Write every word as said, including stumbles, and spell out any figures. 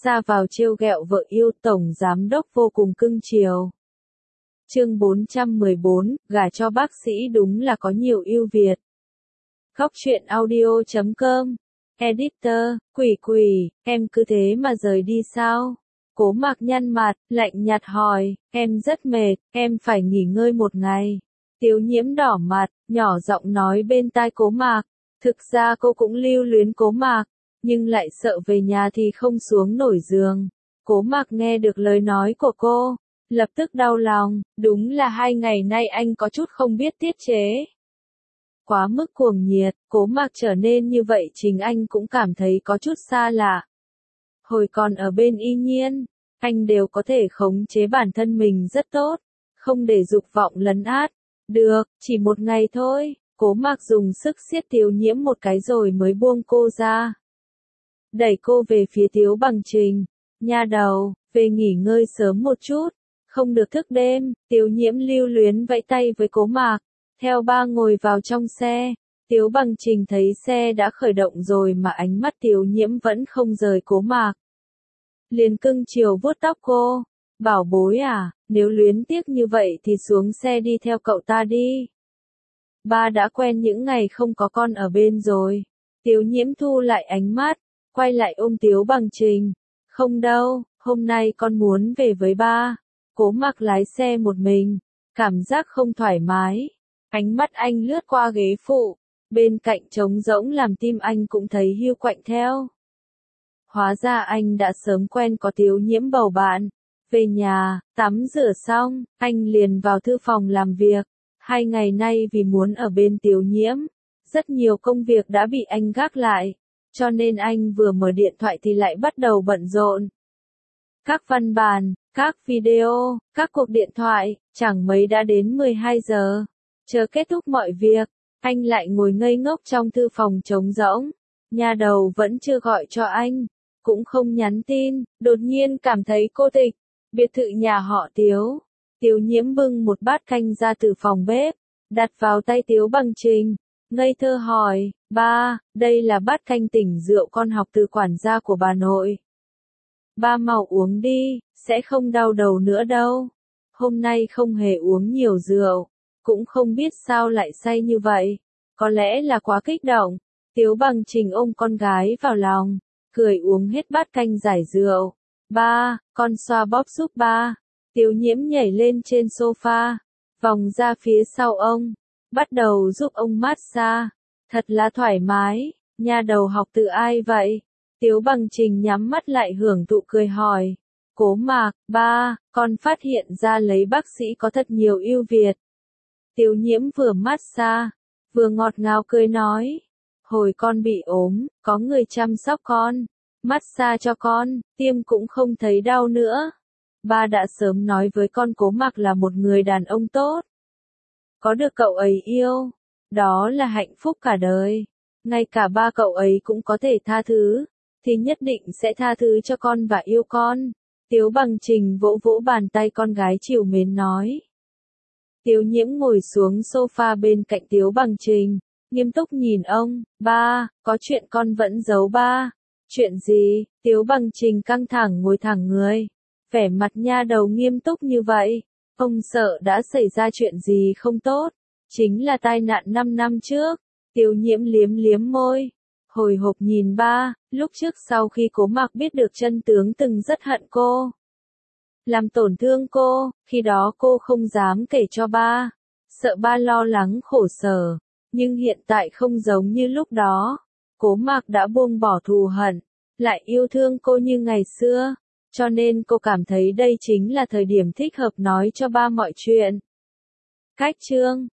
ra vào trêu ghẹo vợ yêu, tổng giám đốc vô cùng cưng chiều. Chương bốn trăm mười bốn, gả cho bác sĩ đúng là có nhiều ưu việt. Góc truyện audio chấm com. Editor, Quỷ Quỷ, em cứ thế mà rời đi sao? Cố Mạc nhăn mặt, lạnh nhạt hỏi, em rất mệt, em phải nghỉ ngơi một ngày. Tiếu Nhiễm đỏ mặt, nhỏ giọng nói bên tai Cố Mạc. Thực ra cô cũng lưu luyến Cố Mạc, nhưng lại sợ về nhà thì không xuống nổi giường. Cố Mạc nghe được lời nói của cô, lập tức đau lòng, đúng là hai ngày nay anh có chút không biết tiết chế. Quá mức cuồng nhiệt, Cố Mạc trở nên như vậy chính anh cũng cảm thấy có chút xa lạ. Hồi còn ở bên Y Nhiên, anh đều có thể khống chế bản thân mình rất tốt, không để dục vọng lấn át. Được, chỉ một ngày thôi, Cố Mạc dùng sức siết Tiếu Nhiễm một cái rồi mới buông cô ra. Đẩy cô về phía Tiếu Bằng Trình, nha đầu, về nghỉ ngơi sớm một chút, không được thức đêm. Tiếu Nhiễm lưu luyến vẫy tay với Cố Mạc, theo ba ngồi vào trong xe. Tiếu Bằng Trình thấy xe đã khởi động rồi mà ánh mắt Tiếu Nhiễm vẫn không rời Cố Mạc. Liền cưng chiều vuốt tóc cô, bảo bối à, nếu luyến tiếc như vậy thì xuống xe đi theo cậu ta đi. Ba đã quen những ngày không có con ở bên rồi. Tiếu Nhiễm thu lại ánh mắt, quay lại ôm Tiếu Bằng Trình. Không đâu, hôm nay con muốn về với ba. Cố Mạc lái xe một mình, cảm giác không thoải mái. Ánh mắt anh lướt qua ghế phụ, bên cạnh trống rỗng làm tim anh cũng thấy hiu quạnh theo. Hóa ra anh đã sớm quen có Tiếu Nhiễm bầu bạn. Về nhà, tắm rửa xong, anh liền vào thư phòng làm việc. Hai ngày nay vì muốn ở bên Tiếu Nhiễm, rất nhiều công việc đã bị anh gác lại, cho nên anh vừa mở điện thoại thì lại bắt đầu bận rộn. Các văn bản, các video, các cuộc điện thoại, chẳng mấy đã đến mười hai giờ. Chờ kết thúc mọi việc, anh lại ngồi ngây ngốc trong thư phòng trống rỗng. Nhà đầu vẫn chưa gọi cho anh, cũng không nhắn tin, đột nhiên cảm thấy cô tịch. Biệt thự nhà họ Tiếu. Tiếu Nhiễm bưng một bát canh ra từ phòng bếp, đặt vào tay Tiếu Bằng Trình, ngây thơ hỏi, ba, đây là bát canh tỉnh rượu con học từ quản gia của bà nội. Ba mau uống đi, sẽ không đau đầu nữa đâu. Hôm nay không hề uống nhiều rượu, cũng không biết sao lại say như vậy, có lẽ là quá kích động. Tiếu Bằng Trình ôm con gái vào lòng, cười uống hết bát canh giải rượu. Ba, con xoa bóp giúp ba. Tiếu Nhiễm nhảy lên trên sofa, vòng ra phía sau ông, bắt đầu giúp ông massage. Thật là thoải mái, nhà đầu học từ ai vậy? Tiếu Bằng Trình nhắm mắt lại hưởng thụ cười hỏi. Cố Mạc, ba, con phát hiện ra lấy bác sĩ có thật nhiều ưu việt. Tiếu Nhiễm vừa massage, vừa ngọt ngào cười nói. Hồi con bị ốm, có người chăm sóc con, massage cho con, tiêm cũng không thấy đau nữa. Ba đã sớm nói với con Cố Mạc là một người đàn ông tốt. Có được cậu ấy yêu, đó là hạnh phúc cả đời. Ngay cả ba cậu ấy cũng có thể tha thứ, thì nhất định sẽ tha thứ cho con và yêu con. Tiếu Bằng Trình vỗ vỗ bàn tay con gái trìu mến nói. Tiếu Nhiễm ngồi xuống sofa bên cạnh Tiếu Bằng Trình, nghiêm túc nhìn ông. Ba, có chuyện con vẫn giấu ba. Chuyện gì? Tiếu Bằng Trình căng thẳng ngồi thẳng người, vẻ mặt nha đầu nghiêm túc như vậy. Ông sợ đã xảy ra chuyện gì không tốt, chính là tai nạn năm năm trước. Tiếu Nhiễm liếm liếm môi, hồi hộp nhìn ba. Lúc trước sau khi Cố Mạc biết được chân tướng từng rất hận cô, làm tổn thương cô, khi đó cô không dám kể cho ba, sợ ba lo lắng khổ sở. Nhưng hiện tại không giống như lúc đó, Cố Mạc đã buông bỏ thù hận, lại yêu thương cô như ngày xưa, cho nên cô cảm thấy đây chính là thời điểm thích hợp nói cho ba mọi chuyện. Cách chương